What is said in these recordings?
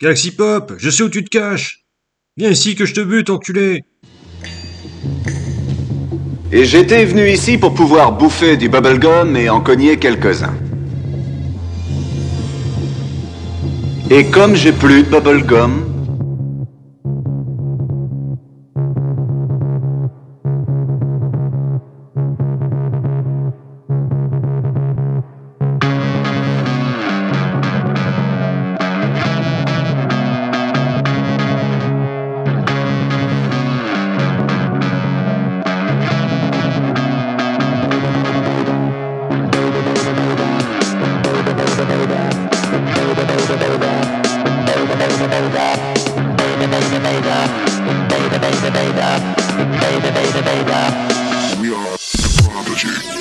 Galaxy Pop, je sais où tu te caches. Viens ici que je te bute, enculé. Et j'étais venu ici pour pouvoir bouffer du bubblegum et en cogner quelques-uns. Et comme j'ai plus de bubblegum... We are the prodigy.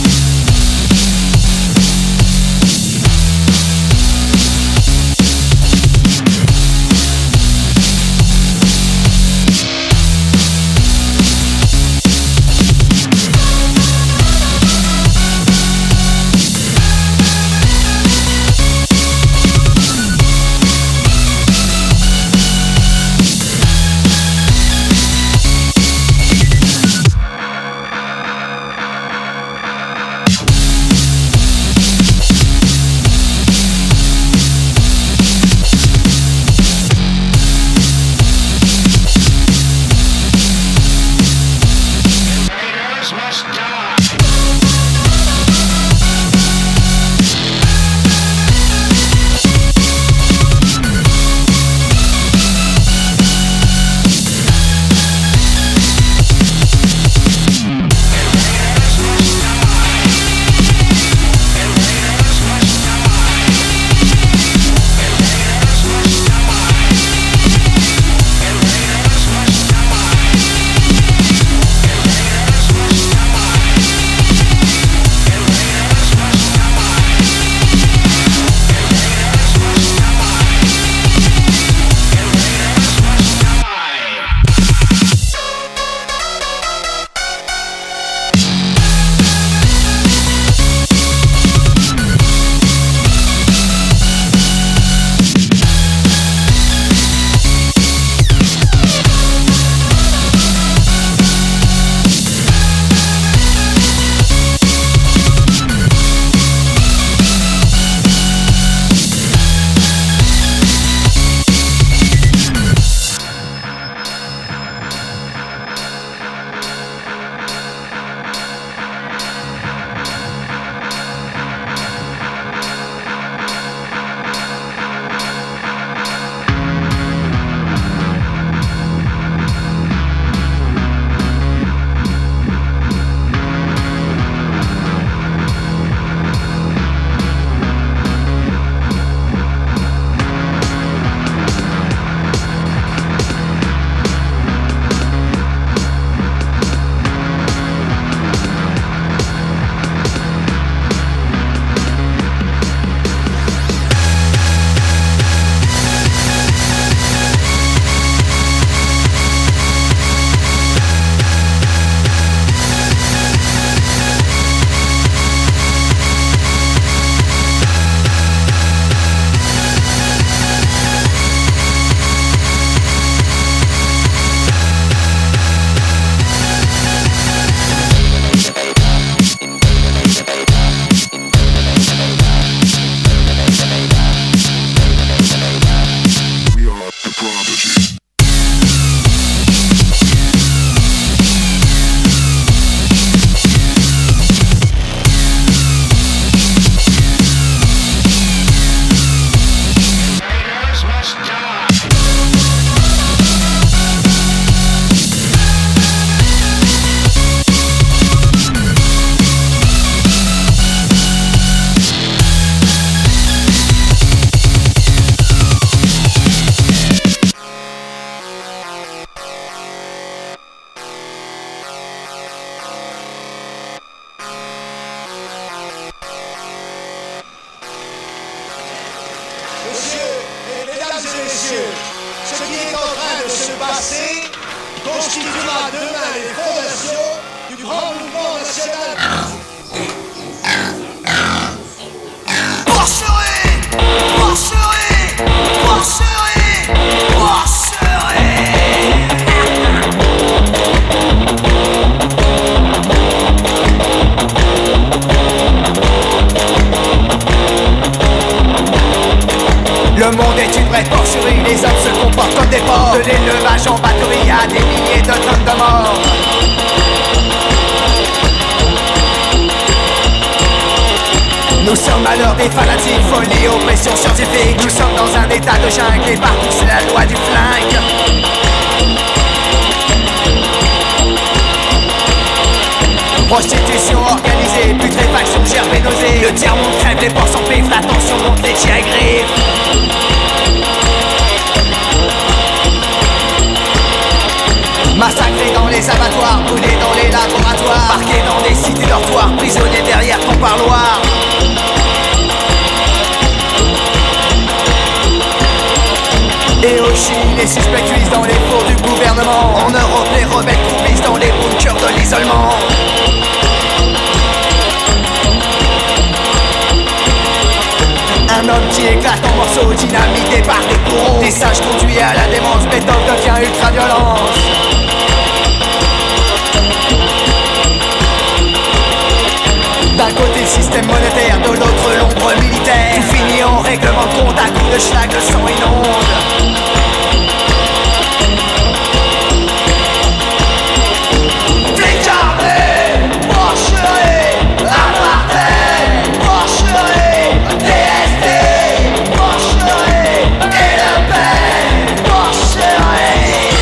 messieurs, ce qui est en train de se passer constituera demain les fondations du grand mouvement national. Porcherie! Porcherie! Porcherie! est une vraie porcherie. Les hommes se comportent comme des porcs. De l'élevage en batterie à des milliers de tonnes de morts. Nous sommes à l'heure des fanatiques, folie, oppression scientifique. Nous sommes dans un état de jungle et partout c'est la loi du flingue. Prostitution organisée, putréfaction, gerbe et nausée. Le tiers-monde crève, les porcs s'empiffrent, la tension monte, les chiens griffent. Massacrés dans les abattoirs, brûlés dans les laboratoires, parqués dans des cités dortoirs, prisonniers derrière ton parloir. Et au Chili, les suspects cuisent dans les fours du gouvernement. En Europe, les rebelles croupissent dans les bunkers de l'isolement. Un homme qui éclate en morceaux, dynamité par des bourreaux. Des sages conduits à la démence, Beethoven devient ultra-violence. D'un côté le système monétaire, de l'autre l'ombre militaire. Tout finit en règlement de compte, à coups de schlag, le sang inonde. Décarné, porcherie, apartheid, porcherie, DST, porcherie, et Le Pen, porcherie.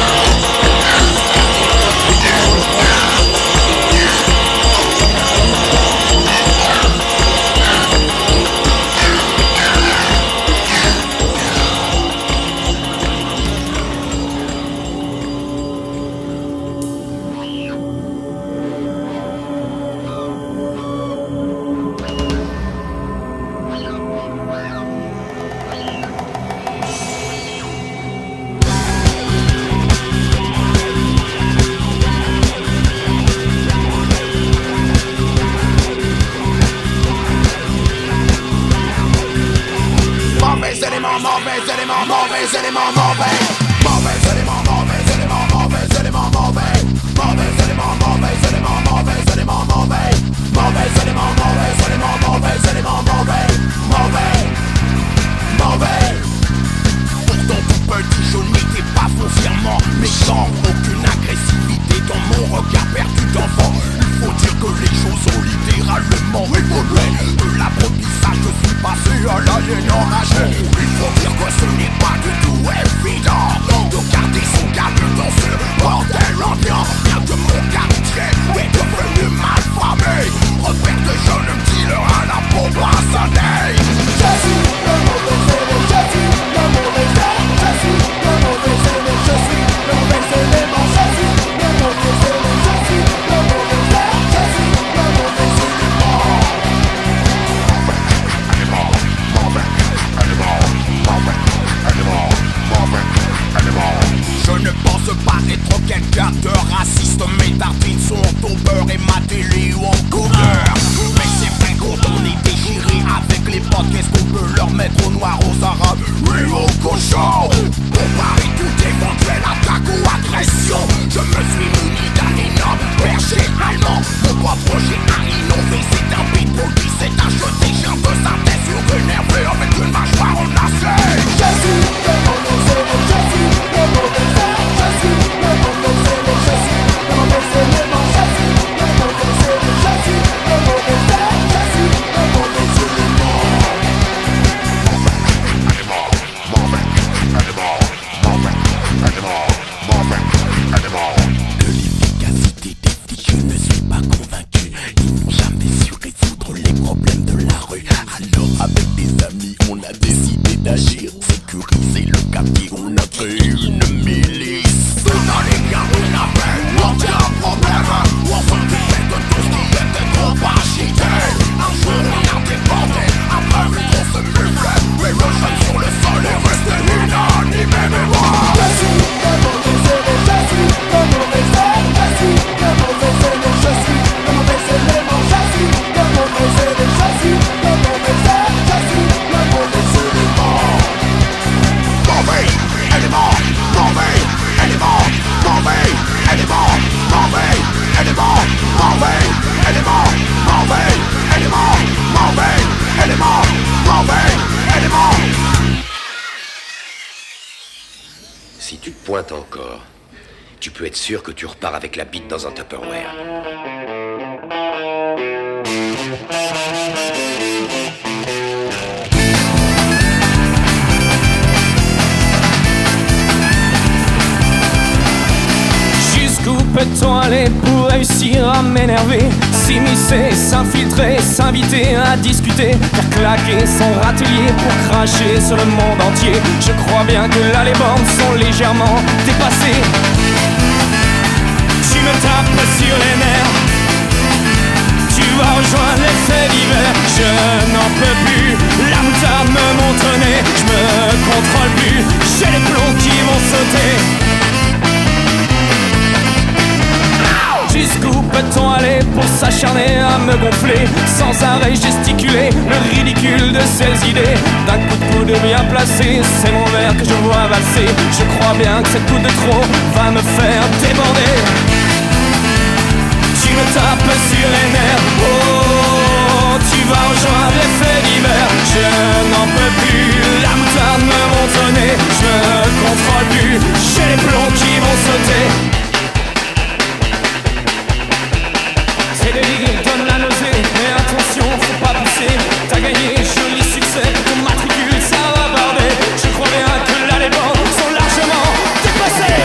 si tu te pointes encore, tu peux être sûr que tu repars avec la bite dans un Tupperware. Jusqu'où peut-on aller pour réussir à m'énerver, s'immiscer, s'infiltrer, s'inviter à discuter, faire claquer son râtelier pour cracher sur le monde entier. Je crois bien que là les bornes sont légèrement dépassées. Tu me tapes sur les nerfs, tu vas rejoindre les faits divers. Je n'en peux plus, la moutarde me montre au nez. Je me contrôle plus, j'ai les plombs qui vont sauter. Jusqu'où peut-on aller pour s'acharner à me gonfler, sans arrêt gesticuler le ridicule de ces idées. D'un coup de coude bien placé, c'est mon verre que je vois valser. Je crois bien que cette goutte de trop va me faire déborder. Tu me tapes sur les nerfs, oh, tu vas rejoindre les faits divers. Je n'en peux plus, la moutarde me monte au nez. Je me contrôle plus, j'ai les plombs qui vont sauter. Donne la nausée, mais attention, faut pas pousser. T'as gagné, joli succès, ton matricule ça va barder. Je crois bien que là les bornes sont largement dépassées.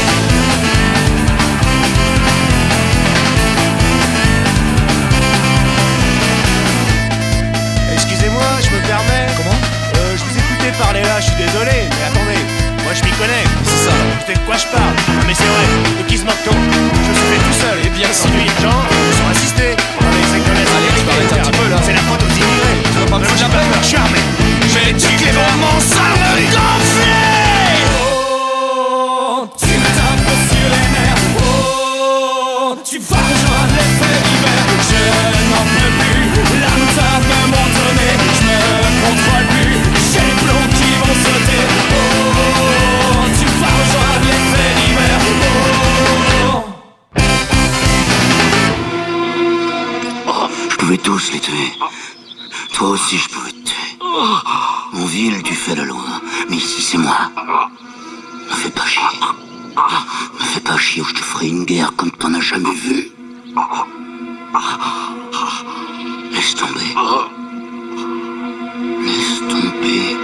Excusez-moi, je me permets. Comment? Je vous écoutais parler là, je suis désolé, mais attendez, moi je m'y connais. C'est ça. Vous savez de quoi je parle? Ah, mais c'est vrai, de qui se moque-t-on? Je suis fait tout seul, et bien si lui et Jean sont assistés. Allez, tu m'arrêtes un petit peu là. C'est la faute aux immigrés. Tu vas pas me foutre la peine. Je suis armé. J'ai dit que les moments sales me gonfler. Oh, tu me tapes sur les nerfs, oh, tu vas rejoindre les faits divers. Je n'en peux plus, la moutarde me monte au nez. Je me contrôle plus, j'ai les plombs qui vont sauter. Oh, tu vas rejoindre les faits divers. Je pouvais tous les tuer. Toi aussi, je pouvais te tuer. En ville, tu fais le loin. Mais ici, c'est moi. Me fais pas chier. Me fais pas chier ou je te ferai une guerre comme t'en as jamais vu. Laisse tomber. Laisse tomber.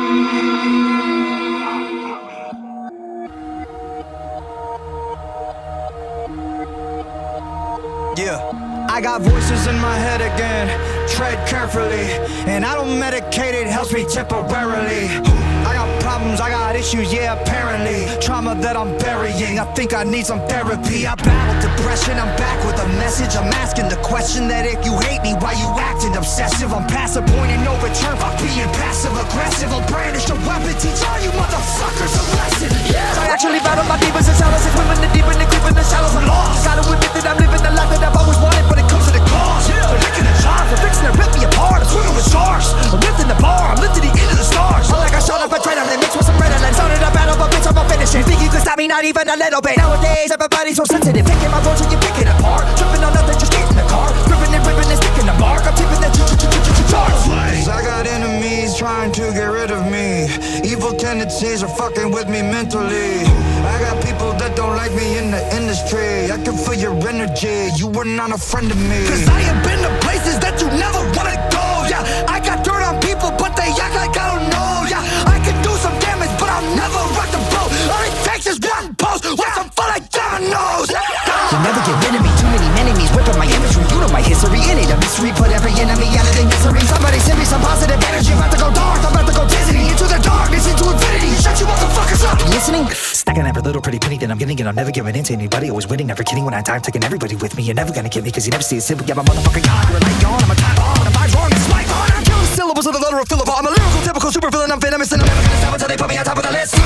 Yeah. I got voices in my head again, tread carefully. And I don't medicate, it helps me temporarily. I got problems, I got issues, yeah, apparently. Trauma that I'm burying, I think I need some therapy. I battled depression, I'm back with a message. I'm asking the question that if you hate me, why you acting obsessive? I'm past the point of no return by being passive-aggressive. I'll brandish a weapon, teach all you motherfuckers a lesson. Yeah. I actually battle my demons and shallows, and swimming the deep and the creep in the shallows. I'm lost. Gotta admit that I'm living the life that I've always wanted, but it comes to the cost. For licking the jar, for fixing to rip me apart. I'm swimming with sharks. I'm lifting the bar, I'm lifting the end of the stars. I like I shot up a trainer, then mixed with some redolence. Started a battle, but bitch, I'm a finish it. Think you can stop me, not even a little bit. Nowadays, everybody's so sensitive. Picking my words and you pick it apart. Tripping on nothing, just get in the car. Ripping and ripping and sticking the mark. I'm tipping the charts. I got enemies trying to get rid of me. Evil tendencies are fucking with me mentally. I got people that don't like me in the industry. I can feel your energy, you were not a friend of me. Cause I have been to places that you never wanna go, yeah. I got dirt on people, but they act like I don't know, yeah. I can do some damage, but I'll never rock the boat. All it takes is one post, watch them fall like dominoes. You'll never get rid of me, too many enemies whipping my imagery. You know my history, it ain't a mystery. Put every enemy out of their misery. Somebody send me some positive energy. I'm about to go dark, I'm about to go dizzy. Into the darkness, into infinity. Shut you motherfuckers up. You listening? Stacking every little pretty penny that I'm getting, and I'm never giving in to anybody. Always winning, never kidding. When I die, I'm taking everybody with me. You're never gonna get me, cause you never see it simple. Yeah, my motherfucking God, you're a light gone. I'm a time bomb, and if I'm wrong, it's my fault. I'm killing syllables of the letter of Philip. I'm a lyrical, typical super villain. I'm venomous, and I'm never gonna stop until they put me on top of the list.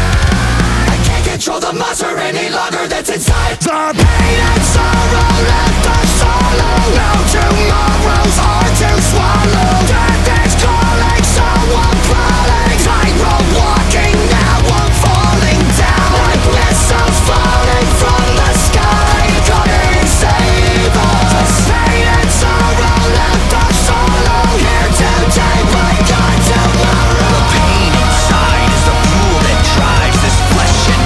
I can't control the monster any longer that's inside. The pain and sorrow left us solo. No tomorrows are to swallow. Death is calling, so I'm crawling. Tightrope walking, now I'm falling down. Like missiles falling from the sky. God save us. Pain and sorrow left us solo. Here today, but gone tomorrow. The pain inside is the fuel that drives this flesh and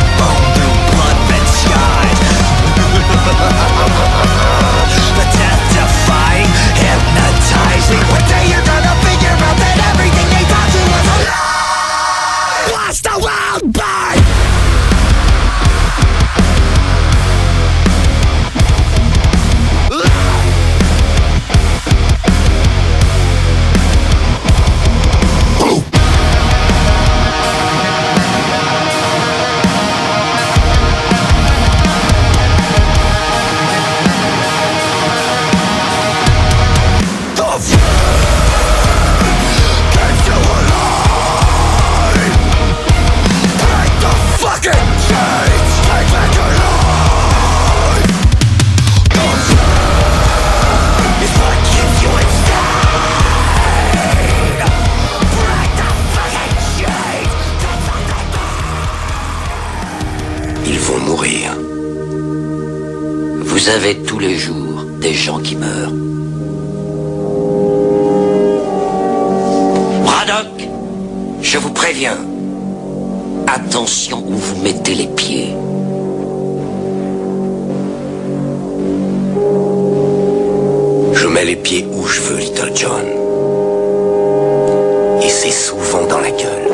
mourir. Vous avez tous les jours des gens qui meurent. Braddock, je vous préviens. Attention où vous mettez les pieds. Je mets les pieds où je veux, Little John. Et c'est souvent dans la gueule.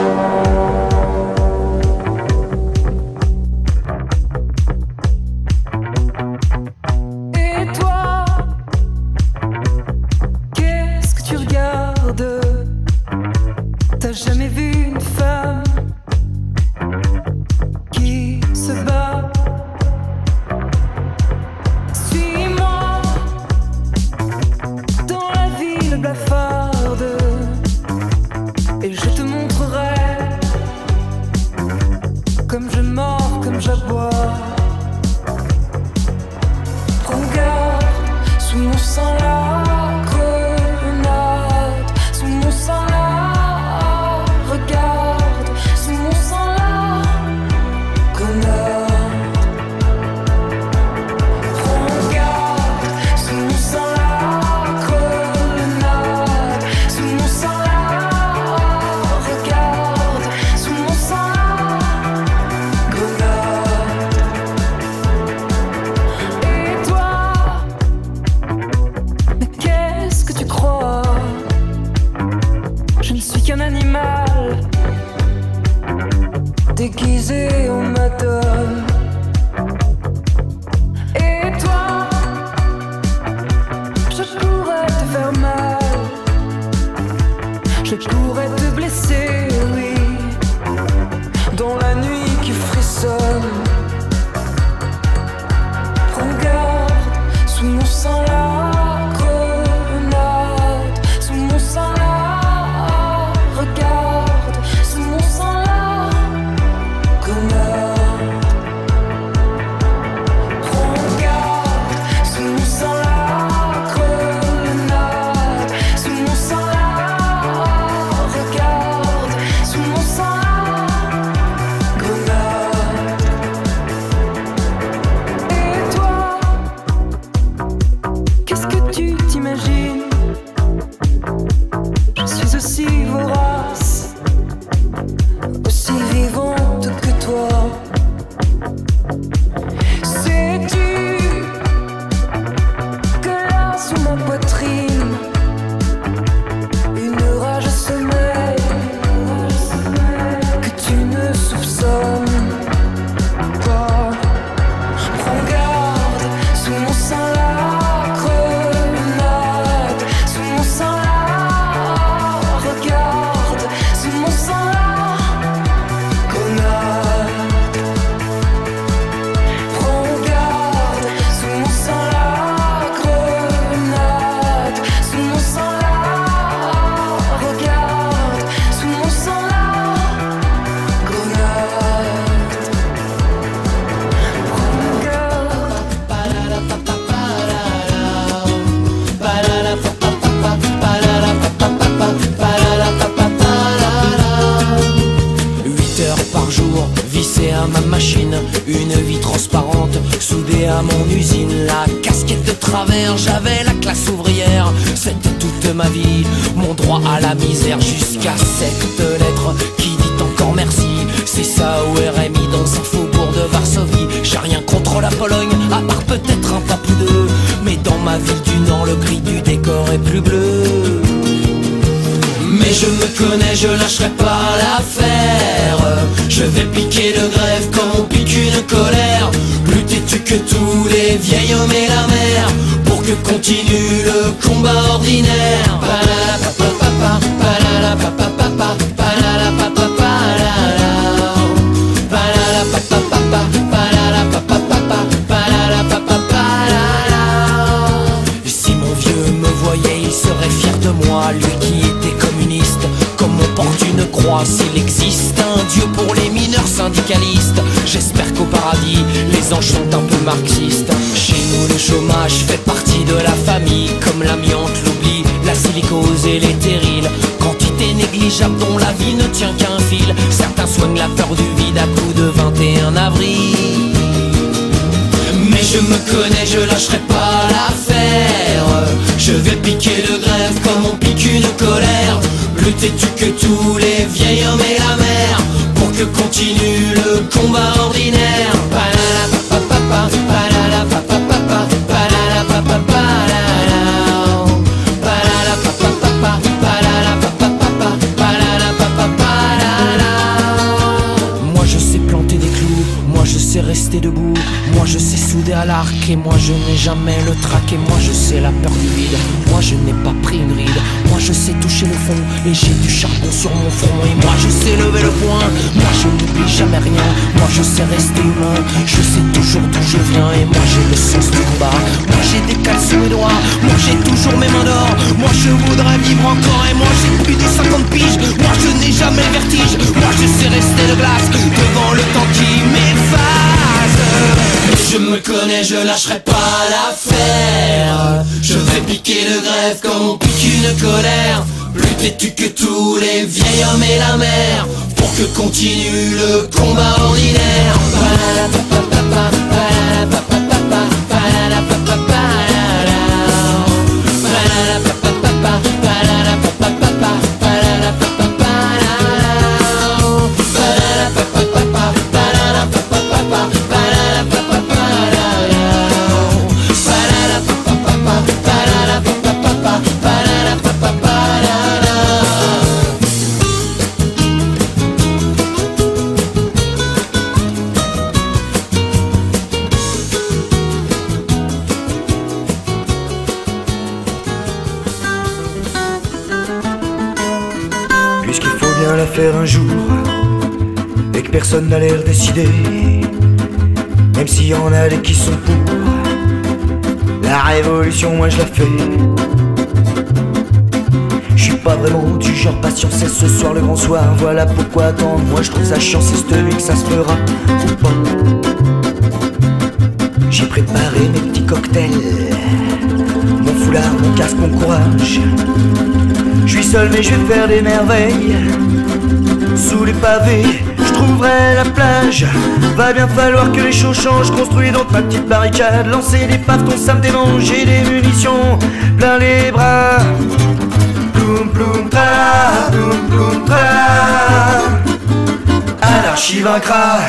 Et toi, qu'est-ce que tu regardes? T'as jamais vu une femme qui se bat? Suis-moi dans la ville blafarde et je te montrerai comme je mords, comme j'aboie. Prends garde, sous mon sang la grenade, sous mon sang la regarde, sous mon sang la grenade. Prends garde, sous mon sang la grenade, sous mon sang la regarde, sous mon sang la grenade. Et toi, mais qu'est-ce que tu crois? Je ne suis qu'un animal déguisé en madone. Et toi, je pourrais te faire mal, je pourrais te blesser, oui, dans la nuit qui frissonne. Prends garde, sous mon sang la grenade, sous mon sang la regarde, sous mon sang la grenade. Prends garde, sous mon sang la grenade, sous mon sang la regarde, sous mon sang la grenade. Et toi, qu'est-ce que tu t'imagines? Je suis aussi vorace, aussi vivante que toi. Sais-tu que là sous ma poitrine, une rage sommeille que tu ne soupçonnes pas? Prends garde, sous mon sang la grenade, sous mon sang la regarde, sous mon sang la grenade. Prends garde, sous mon sang la grenade, sous mon sang la regarde, sous mon sang la grenade. Prends garde. 8 heures par jour, vissé à ma machine, une vie transparente, soudée à mon usine. La casquette de travers, j'avais la classe ouvrière, c'était toute ma vie, mon droit à la misère. Jusqu'à cette lettre qui dit encore merci, c'est ça au RMI dans un faubourg de Varsovie. J'ai rien contre la Pologne, à part peut-être un pape ou deux, mais dans ma ville du Nord, le gris du décor est plus bleu. Mais je me connais, je lâcherai pas l'affaire. Je vais piquer de grève comme on pique une colère. Plus têtu que tous les vieils hommes et la mer, pour que continue le combat ordinaire. Si mon vieux me voyait, il serait fier de moi. Lui qui était communiste, comme on porte une croix. S'il existe un Dieu pour les mineurs syndicalistes, j'espère qu'au paradis, les anges sont un peu marxistes. Chez nous, le chômage fait partie de la famille, comme l'amiante, l'oubli, la silicose et les terrils. Quantité négligeable dont la vie ne tient qu'un fil. Certains soignent la peur du vide à coups de 21 avril. connais, je lâcherai pas l'affaire. Je vais piquer de grève comme on pique une colère. Plus têtu que tous les vieils hommes et la mer, pour que continue le combat ordinaire. Palala-pa-pa-pa-pa, palala-pa-pa-pa-pa, palala-pa-pa-pa-pa. Moi je sais planter des clous, moi je sais rester debout, moi je sais souder à l'arc et moi je n'ai jamais le trac. Et moi je sais la peur du vide, moi je n'ai pas pris une ride, moi je sais toucher le fond et j'ai du charbon sur mon front. Et moi je sais lever le poing, moi je n'oublie jamais rien, moi je sais rester humain, je sais toujours d'où je viens. Et moi j'ai le sens du combat, moi j'ai des cales sous mes doigts, moi j'ai toujours mes mains d'or, moi je voudrais vivre encore. Et moi j'ai plus de 50 piges, moi je n'ai jamais le vertige, moi je sais rester de glace devant le temps qui m'efface. Je me connais, je lâcherai pas l'affaire. Je vais piquer de grève comme on pique une colère. Plus têtu que tous les vieils hommes et la mer, pour que continue le combat ordinaire. Puisqu'il faut bien la faire un jour et que personne n'a l'air décidé, même s'il y en a des qui sont pour la révolution, moi je la fais. Je suis pas vraiment du genre patient, c'est ce soir le grand soir, voilà pourquoi attendre. Moi je trouve ça chiant, c'est cette nuit que ça se fera ou pas. J'ai préparé mes petits cocktails, mon foulard, mon casque, mon courage. Je suis seul mais je vais faire des merveilles. Sous les pavés, je trouverai la plage. Va bien falloir que les choses changent. Construis donc ma petite barricade, lancer des pavetons, ça me démange. J'ai des munitions plein les bras. Ploum ploum tra, ploum ploum tra. Anarchie vaincra.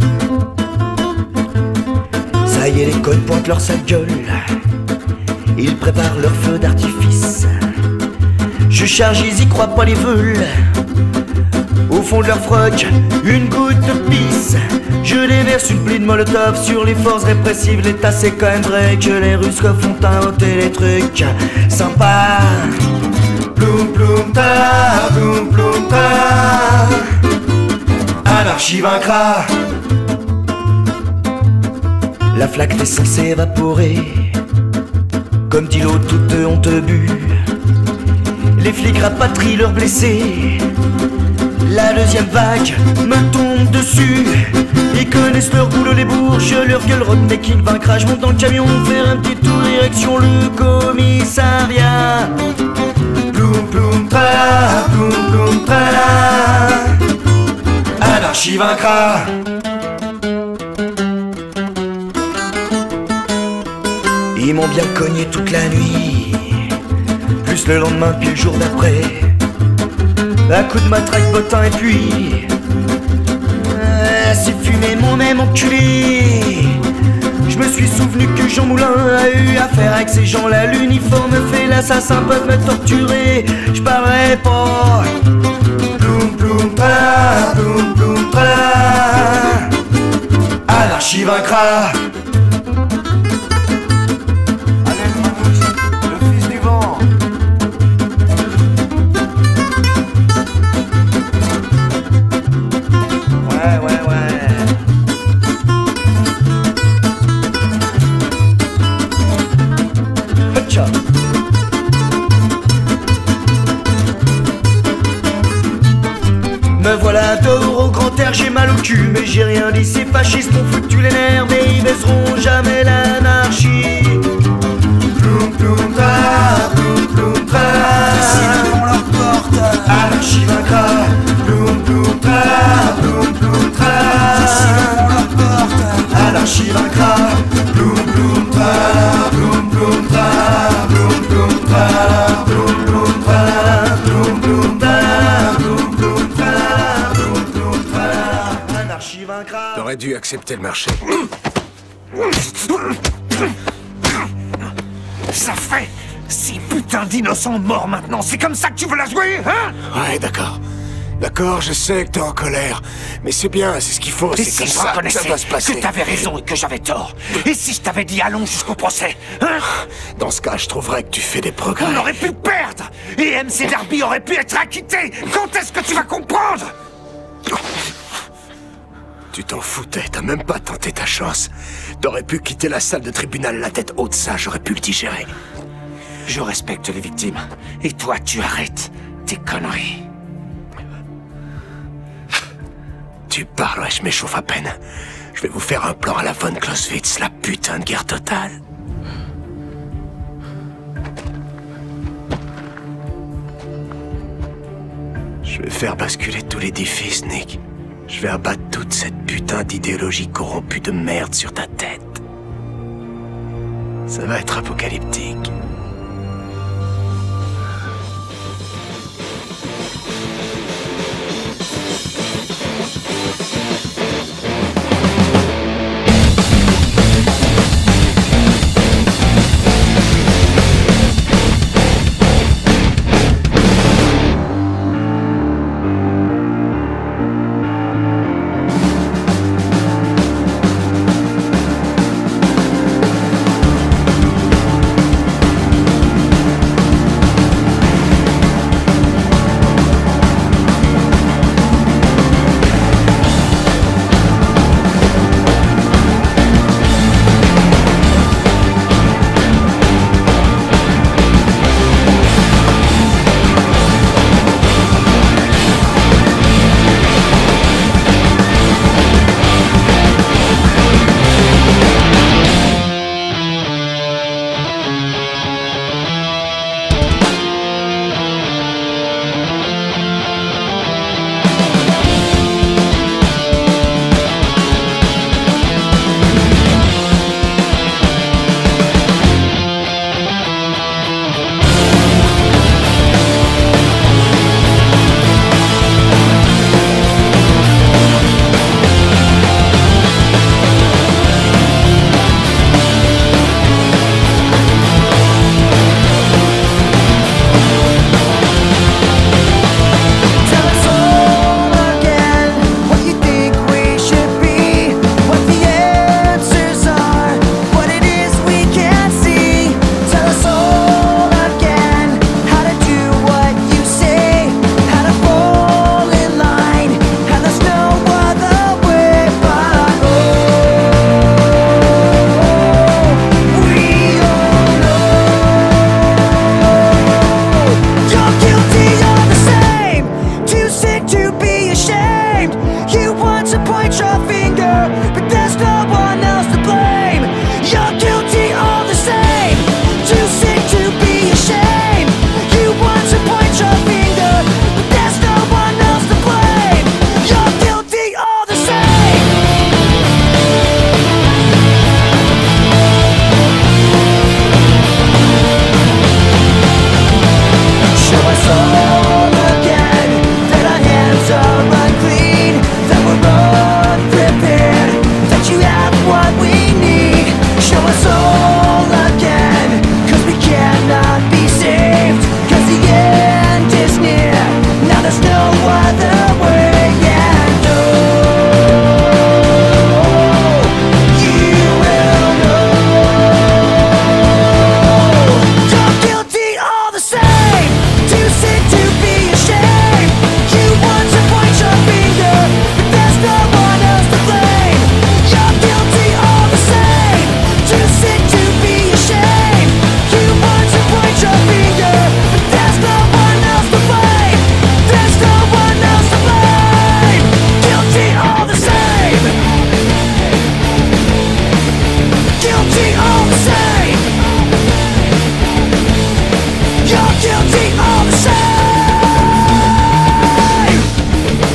Ça y est, les connes pointent leur sale gueule. Ils préparent leur feu d'artifice. Je charge, ils y croient pas, les veulent. Au fond de leur froc, une goutte de pisse. Je déverse une pluie de molotov sur les forces répressives. L'état c'est quand même vrai que les Russes font inventer des trucs sympas. Ploum ploum ta, ploum ploum ta. Anarchie vaincra. La flaque est censée évaporer. Comme dit l'autre, toutes ont te bu. Les flics rapatrient leurs blessés. La deuxième vague me tombe dessus. Ils connaissent leur boulot, les bourges. Je leur gueule, Rodney King vaincra. Je monte dans le camion, faire un petit tour direction le commissariat. Ploum ploum tra, ploum ploum tra. Anarchie vaincra. Ils m'ont bien cogné toute la nuit, plus le lendemain puis le jour d'après. Un coup de matraque, bottin et puis ces fumées m'ont même enculé. Je me suis souvenu que Jean Moulin a eu affaire avec ces gens-là. L'uniforme fait l'assassin, peuvent me torturer. Je parlerai pas. Ploum ploum tra, ploum ploum tra. Anarchie vaincra. Me voilà dehors au grand air, j'ai mal au cul, mais j'ai rien dit. Ces fascistes m'ont foutu les nerfs, mais ils baisseront jamais l'anarchie. Ploum ploum tra, ploum ploum tra. Ici devant leur porte, anarchie vaincra. Ploum ploum tra, ploum ploum tra. Ici devant leur porte, anarchie vaincra. Ploum ploum tra. l'archive incrable. T'aurais dû accepter le marché. Ça fait 6 putains d'innocents morts maintenant. C'est comme ça que tu veux la jouer, hein? Ouais, d'accord. D'accord, je sais que t'es en colère. Mais c'est bien, c'est ce qu'il faut, Et c'est si comme je ça que ça reconnaissais doit se passer. que t'avais raison et que j'avais tort? Et si je t'avais dit allons jusqu'au procès, hein? Dans ce cas, je trouverais que tu fais des progrès. On aurait pu perdre! Et MC Darby aurait pu être acquitté! Quand est-ce que tu vas comprendre? Tu t'en foutais, t'as même pas tenté ta chance. T'aurais pu quitter la salle de tribunal la tête haute, ça, j'aurais pu le digérer. Je respecte les victimes. Et toi, tu arrêtes tes conneries. Tu parles, ouais, je m'échauffe à peine. Je vais vous faire un plan à la von Clausewitz, la putain de guerre totale. Je vais faire basculer tout l'édifice, Nick. Je vais abattre toute cette putain d'idéologie corrompue de merde sur ta tête. Ça va être apocalyptique.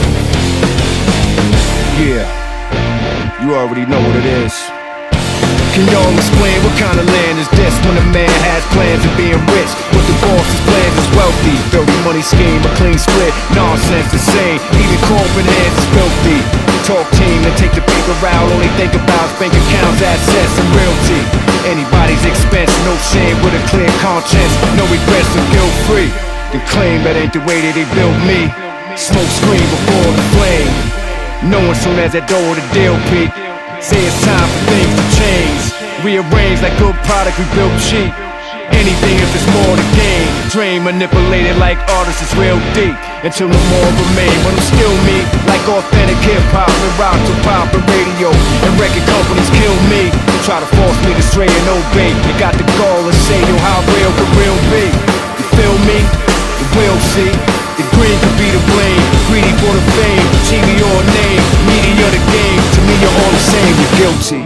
You already know what it is. Can y'all explain what kind of land is this when a man has plans of being rich, but the boss's plans is wealthy? Dirty money scheme, a clean split, nonsense the same. Even corporate hands is filthy. Talk team and take the paper out, only think about bank accounts, assets, and realty. Anybody's expense, no shame with a clear conscience, no regrets and guilt free. Then claim that ain't the way that they built me. Smoke screen before the flame, knowing soon as that door the deal peak. Say it's time for things to change, rearrange like good product we built cheap. Anything if there's more to gain. Drain manipulated like artists is real deep, until no more remain. But I'm still me, like authentic hip-hop and rock to pop and radio. And record companies kill me, try to force me to stray and obey. You got the gall to say, yo, how real could real be? You feel me? You will see. The green could be the blame, greedy for the fame, TV or name, media the game. To me you're all the same, you're guilty.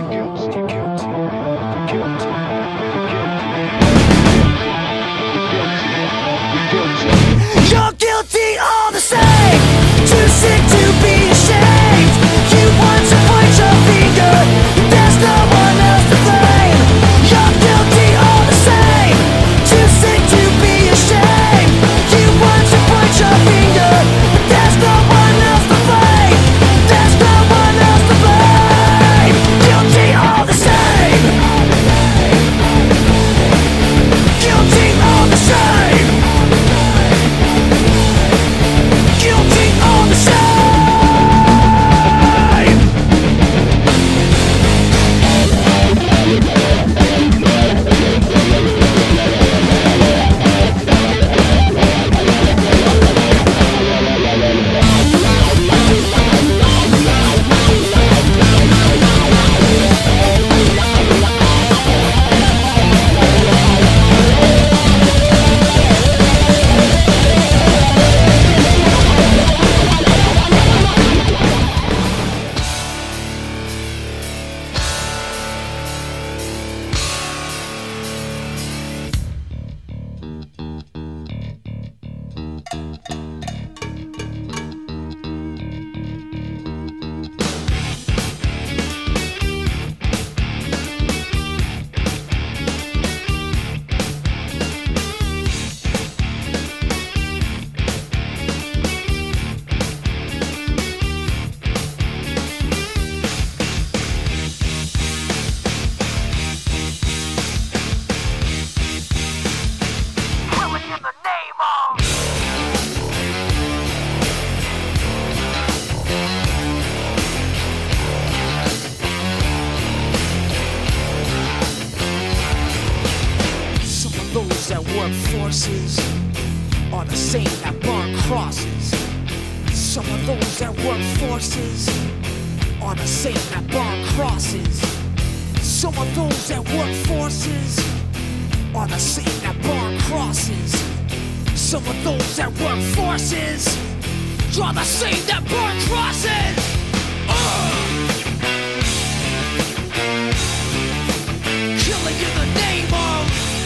You're guilty all the same, too sick to be ashamed. You want to point your finger, there's no one else to blame. You're guilty all the same, too sick to be ashamed. You want to point your finger, there's no one else to blame. There's no one else to blame. Guilty all the same. Guilty all the same. Guilty all the same. forces are the same that burn crosses. Some of those that work forces are the same that burn crosses. Some of those that work forces are the same that burn crosses. Some of those that work forces are the same that burn crosses. Killing in the name of,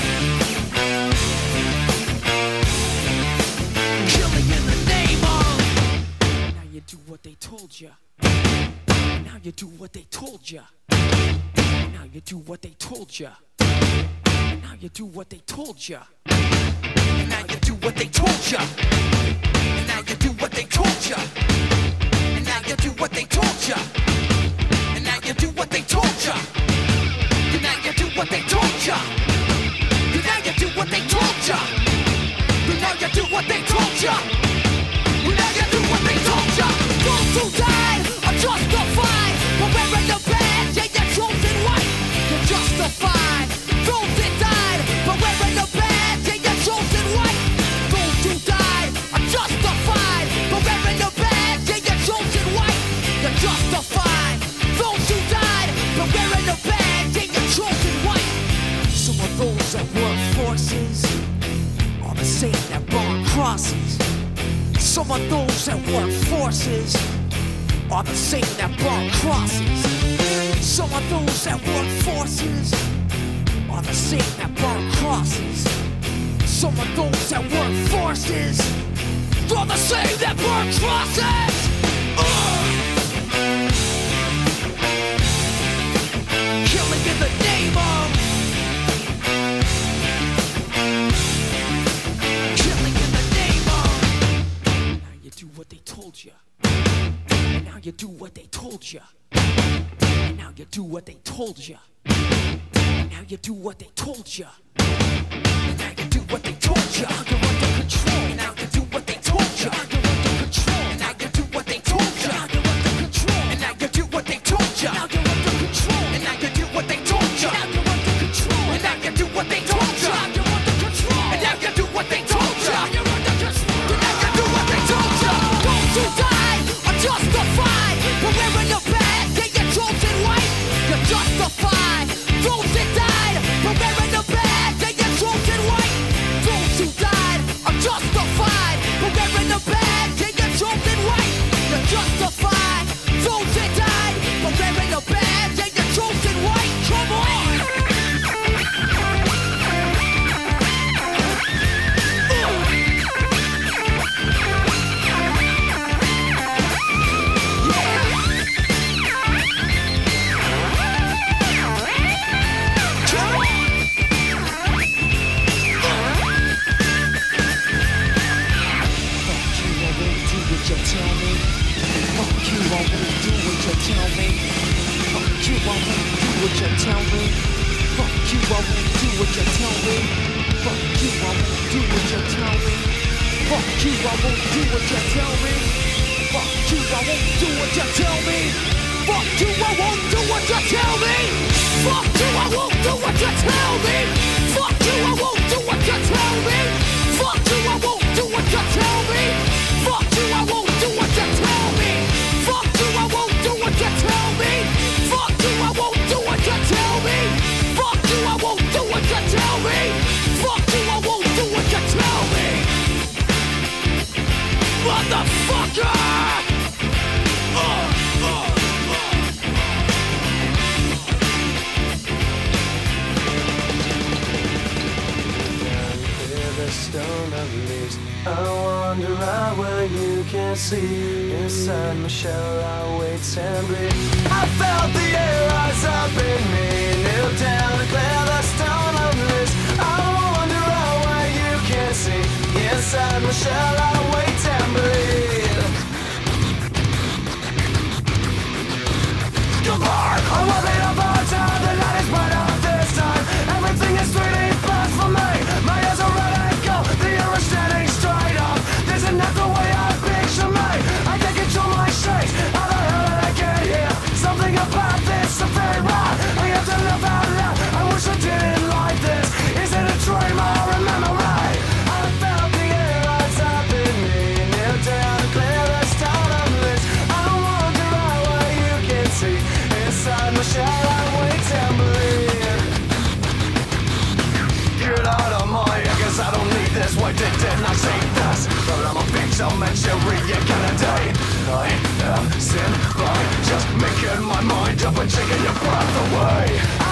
killing in the name of. Now you do what they told ya. Now you do what they told ya. Now you do what they told ya. Now you do what they told ya. Now you do what they told ya. Now you do what they told ya. And now you do what they told ya. And now you do what they told ya. And now you do what they told ya. And now you do what they told ya. And now you do what they told ya. And now you do what they told ya. Those who died are justified for wearing the badge and your chosen white. You're justified. Those that died for wearing the badge and your chosen white. Those who died are justified for wearing the badge and your chosen white. You're justified. Those who died for wearing the badge and your chosen white. Some of those that work forces are the same that burn crosses. Some of those that work forces are the same that burn crosses. Some of those that work forces are the same that burn crosses. Some of those that work forces are the same that burn crosses. Killing in the name And now you do what they told you. And now you do what they told you. And now you do what they told you. You're under control. And now you do what they told you. You're under control. And now you do what they told you. You're under control. And now you do what they told you. Now you're under control. And now you do what they told you. Now you're under control. And now you do what they told you. You're under control. And now you do what they told you. You're under control. And now you do what they told you. Those who died are justified. But wearing the bag, yeah, you're chosen white. You're justified. Those that died, but wearing the bag, yeah, you're chosen white. Those who died are justified. But wearing the bag, yeah, you're chosen white. You're justified. Those that died, but wearing the bag, yeah, you're chosen white. Come on. Inside my shell, I wait and bleed. I felt the air rise up in me. Kneel down and clear the stone of bliss. I wonder why you can't see. Inside my shell, I wait and bleed. Goodbye. I'm walking up on time. The night is bright out this time. Everything is 3D plus for me. My ears are red and gold. The air is standing straight up. This is not the way I picture me. I can't control my shakes. How the hell did I get here? Something about this is very wrong. I have to live out loud. I wish I didn't like this. Is it a dream or a memory? I felt the air rise up in me. Kneel down and clear the stone of bliss. I wonder why you can see. Inside my shell I wait and bleed. Get out of my ear, cause I don't need this. Why didn't I say this? But I'm a bitch, I'll make you reincarnate. I am sin by just making my mind up and taking your breath away.